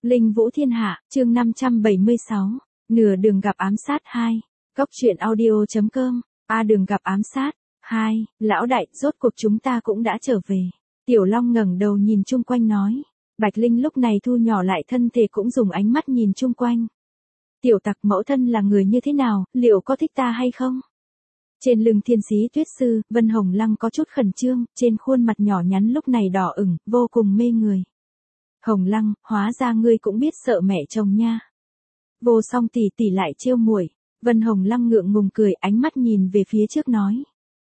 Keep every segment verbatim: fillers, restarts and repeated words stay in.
Linh Vũ Thiên Hạ, chương năm trăm bảy mươi sáu, nửa đường gặp ám sát hai, Cốc truyện audio.com, A đường gặp ám sát, hai, lão đại, rốt cuộc chúng ta cũng đã trở về. Tiểu Long ngẩng đầu nhìn chung quanh nói. Bạch Linh lúc này thu nhỏ lại thân thể cũng dùng ánh mắt nhìn chung quanh. Tiểu tặc mẫu thân là người như thế nào, liệu có thích ta hay không? Trên lưng Thiên Sĩ Tuyết Sư, Vân Hồng Lăng có chút khẩn trương, trên khuôn mặt nhỏ nhắn lúc này đỏ ửng, vô cùng mê người. Hồng Lăng, hóa ra ngươi cũng biết sợ mẹ chồng nha. Vô Song tỷ tỷ lại trêu muội. Vân Hồng Lăng ngượng ngùng cười, ánh mắt nhìn về phía trước nói.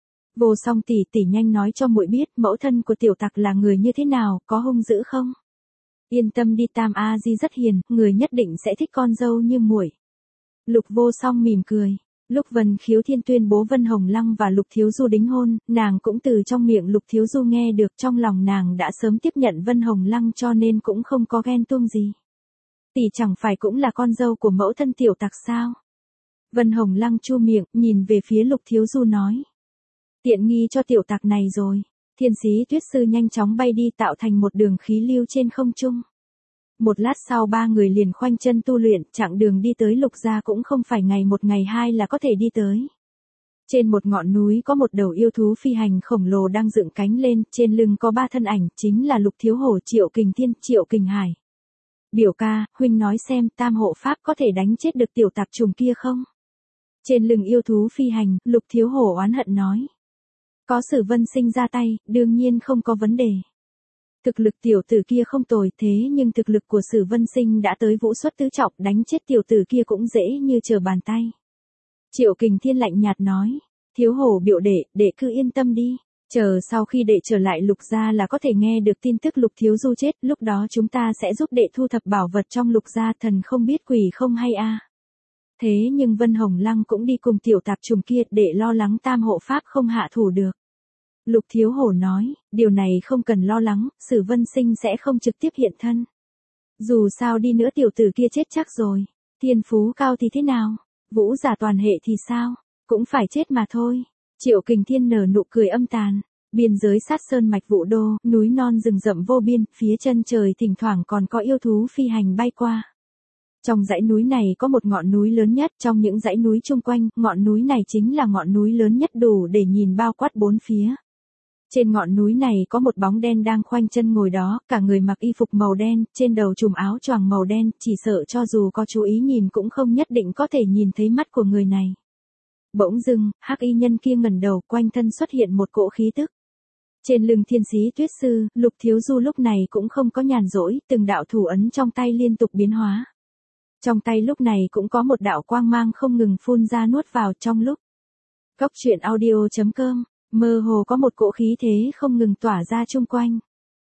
Vô Song tỷ tỷ nhanh nói cho muội biết mẫu thân của tiểu tặc là người như thế nào, có hung dữ không? Yên tâm đi, Tam A Di rất hiền, người nhất định sẽ thích con dâu như muội. Lục Vô Song mỉm cười. Lúc Vân Khiếu Thiên tuyên bố Vân Hồng Lăng và Lục Thiếu Du đính hôn, nàng cũng từ trong miệng Lục Thiếu Du nghe được, trong lòng nàng đã sớm tiếp nhận Vân Hồng Lăng cho nên cũng không có ghen tuông gì. Tỷ chẳng phải cũng là con dâu của mẫu thân tiểu tặc sao? Vân Hồng Lăng chu miệng, nhìn về phía Lục Thiếu Du nói. Tiện nghi cho tiểu tặc này rồi. Thiên Sĩ Tuyết Sư nhanh chóng bay đi tạo thành một đường khí lưu trên không trung. Một lát sau ba người liền khoanh chân tu luyện, chặng đường đi tới Lục gia cũng không phải ngày một ngày hai là có thể đi tới. Trên một ngọn núi có một đầu yêu thú phi hành khổng lồ đang dựng cánh lên, trên lưng có ba thân ảnh, chính là Lục Thiếu Hổ, Triệu Kình Thiên, Triệu Kình Hải. Biểu ca, huynh nói xem tam hộ pháp có thể đánh chết được tiểu tặc trùng kia không? Trên lưng yêu thú phi hành, Lục Thiếu Hổ oán hận nói. Có Sử Vân Sinh ra tay, đương nhiên không có vấn đề. Thực lực tiểu tử kia không tồi, thế nhưng thực lực của Sử Vân Sinh đã tới vũ xuất tứ trọng, đánh chết tiểu tử kia cũng dễ như trở bàn tay. Triệu Kình Thiên lạnh nhạt nói. Thiếu Hổ biểu đệ, đệ cứ yên tâm đi. Chờ sau khi đệ trở lại Lục gia là có thể nghe được tin tức Lục Thiếu Du chết, lúc đó chúng ta sẽ giúp đệ thu thập bảo vật trong Lục gia, thần không biết quỷ không hay a. Thế nhưng Vân Hồng Lăng cũng đi cùng tiểu tạp trùng kia, đệ lo lắng tam hộ pháp không hạ thủ được. Lục Thiếu Hổ nói, điều này không cần lo lắng, Sử Vân Sinh sẽ không trực tiếp hiện thân. Dù sao đi nữa tiểu tử kia chết chắc rồi. Thiên phú cao thì thế nào? Vũ giả toàn hệ thì sao? Cũng phải chết mà thôi. Triệu Kình Thiên nở nụ cười âm tàn. Biên giới sát sơn mạch Vũ Đô, núi non rừng rậm vô biên, phía chân trời thỉnh thoảng còn có yêu thú phi hành bay qua. Trong dãy núi này có một ngọn núi lớn nhất, trong những dãy núi chung quanh, ngọn núi này chính là ngọn núi lớn nhất đủ để nhìn bao quát bốn phía. Trên ngọn núi này có một bóng đen đang khoanh chân ngồi đó, cả người mặc y phục màu đen, trên đầu trùm áo choàng màu đen, chỉ sợ cho dù có chú ý nhìn cũng không nhất định có thể nhìn thấy mắt của người này. Bỗng dưng, hắc y nhân kia ngẩng đầu, quanh thân xuất hiện một cỗ khí tức. Trên lưng Thiên Sĩ Tuyết Sư, Lục Thiếu Du lúc này cũng không có nhàn rỗi, từng đạo thủ ấn trong tay liên tục biến hóa. Trong tay lúc này cũng có một đạo quang mang không ngừng phun ra nuốt vào trong lúc. Cốc truyện audio.com, mơ hồ có một cỗ khí thế không ngừng tỏa ra chung quanh.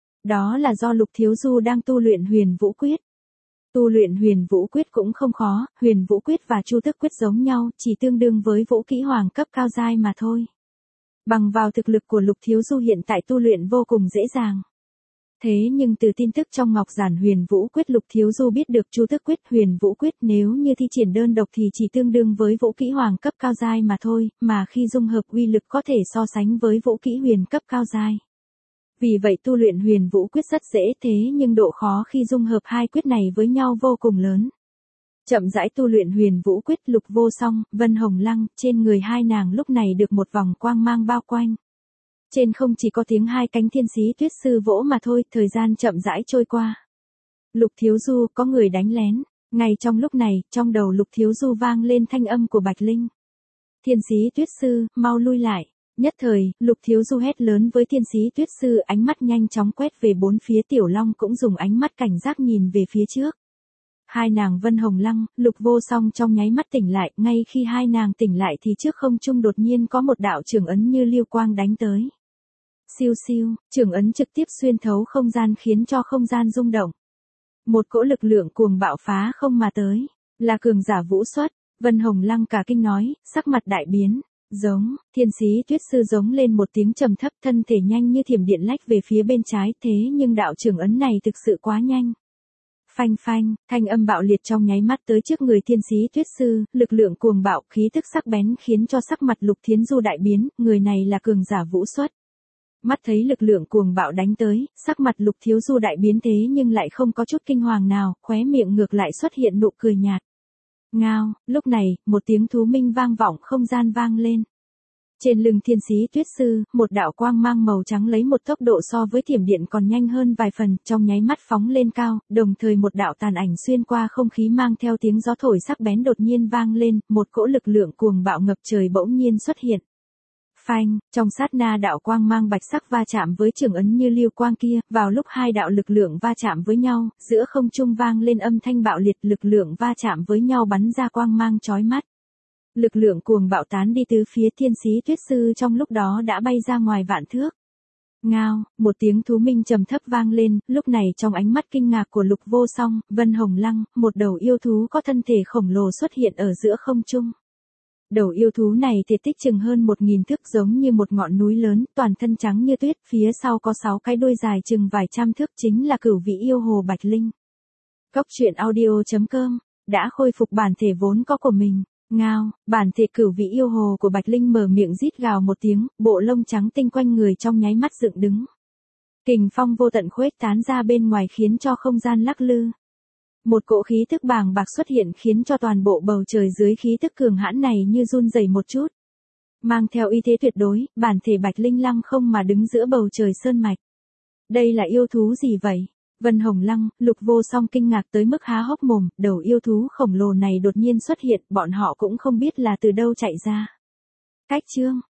Đó là do Lục Thiếu Du đang tu luyện Huyền Vũ Quyết. Tu luyện Huyền Vũ Quyết cũng không khó, Huyền Vũ Quyết và Chu Tức Quyết giống nhau, chỉ tương đương với vũ kỹ hoàng cấp cao giai mà thôi. Bằng vào thực lực của Lục Thiếu Du hiện tại tu luyện vô cùng dễ dàng. Thế nhưng từ tin tức trong Ngọc Giản Huyền Vũ Quyết Lục Thiếu Du biết được Chu Tức Quyết Huyền Vũ Quyết nếu như thi triển đơn độc thì chỉ tương đương với vũ kỹ hoàng cấp cao giai mà thôi, mà khi dung hợp uy lực có thể so sánh với vũ kỹ huyền cấp cao giai. Vì vậy tu luyện Huyền Vũ Quyết rất dễ, thế nhưng độ khó khi dung hợp hai quyết này với nhau vô cùng lớn. Chậm rãi tu luyện Huyền Vũ Quyết, Lục Vô Song, Vân Hồng Lăng, trên người hai nàng lúc này được một vòng quang mang bao quanh. Trên không chỉ có tiếng hai cánh Thiên Sĩ Tuyết Sư vỗ mà thôi, thời gian chậm rãi trôi qua. Lục Thiếu Du, có người đánh lén. Ngay trong lúc này, trong đầu Lục Thiếu Du vang lên thanh âm của Bạch Linh. Thiên Sĩ Tuyết Sư, mau lui lại. Nhất thời, Lục Thiếu Du hét lớn với Thiên Sĩ Tuyết Sư, ánh mắt nhanh chóng quét về bốn phía. Tiểu Long cũng dùng ánh mắt cảnh giác nhìn về phía trước. Hai nàng Vân Hồng Lăng, Lục Vô Song trong nháy mắt tỉnh lại, ngay khi hai nàng tỉnh lại thì trước không trung đột nhiên có một đạo chưởng ấn như lưu quang đánh tới. Siêu siêu, chưởng ấn trực tiếp xuyên thấu không gian khiến cho không gian rung động. Một cỗ lực lượng cuồng bạo phá không mà tới, là cường giả vũ xuất. Vân Hồng Lăng cả kinh nói, sắc mặt đại biến. Giống, Thiên Sĩ Tuyết Sư giống lên một tiếng trầm thấp, thân thể nhanh như thiểm điện lách về phía bên trái, thế nhưng đạo chưởng ấn này thực sự quá nhanh. Phanh phanh, thanh âm bạo liệt trong nháy mắt tới trước người Thiên Sĩ Tuyết Sư, lực lượng cuồng bạo, khí tức sắc bén khiến cho sắc mặt Lục Thiến Du đại biến, người này là cường giả vũ xuất. Mắt thấy lực lượng cuồng bạo đánh tới, sắc mặt Lục Thiếu Du đại biến thế nhưng lại không có chút kinh hoàng nào, khóe miệng ngược lại xuất hiện nụ cười nhạt. Ngao, lúc này, một tiếng thú minh vang vọng không gian vang lên. Trên lưng Thiên Sĩ Tuyết Sư, một đạo quang mang màu trắng lấy một tốc độ so với thiểm điện còn nhanh hơn vài phần, trong nháy mắt phóng lên cao, đồng thời một đạo tàn ảnh xuyên qua không khí mang theo tiếng gió thổi sắc bén đột nhiên vang lên, một cỗ lực lượng cuồng bạo ngập trời bỗng nhiên xuất hiện. Phanh, trong sát na đạo quang mang bạch sắc va chạm với trường ấn như lưu quang kia, vào lúc hai đạo lực lượng va chạm với nhau, giữa không trung vang lên âm thanh bạo liệt, lực lượng va chạm với nhau bắn ra quang mang chói mắt. Lực lượng cuồng bạo tán đi tứ phía, Thiên Sĩ Tuyết Sư trong lúc đó đã bay ra ngoài vạn thước. Ngao, một tiếng thú minh trầm thấp vang lên, lúc này trong ánh mắt kinh ngạc của Lục Vô Song, Vân Hồng Lăng, một đầu yêu thú có thân thể khổng lồ xuất hiện ở giữa không trung. Đầu yêu thú này thể tích chừng hơn một nghìn thước, giống như một ngọn núi lớn, toàn thân trắng như tuyết, phía sau có sáu cái đuôi dài chừng vài trăm thước, chính là Cửu Vĩ Yêu Hồ Bạch Linh. Cốc truyện audio chấm com đã khôi phục bản thể vốn có của mình. Ngao, bản thể Cửu Vĩ Yêu Hồ của Bạch Linh mở miệng rít gào một tiếng, bộ lông trắng tinh quanh người trong nháy mắt dựng đứng. Kình phong vô tận khuếch tán ra bên ngoài khiến cho không gian lắc lư. Một cỗ khí tức bàng bạc xuất hiện khiến cho toàn bộ bầu trời dưới khí tức cường hãn này như run rẩy một chút. Mang theo uy thế tuyệt đối, bản thể Bạch Linh lăng không mà đứng giữa bầu trời sơn mạch. Đây là yêu thú gì vậy? Vân Hồng Lăng, Lục Vô Song kinh ngạc tới mức há hốc mồm, đầu yêu thú khổng lồ này đột nhiên xuất hiện, bọn họ cũng không biết là từ đâu chạy ra. Cách chương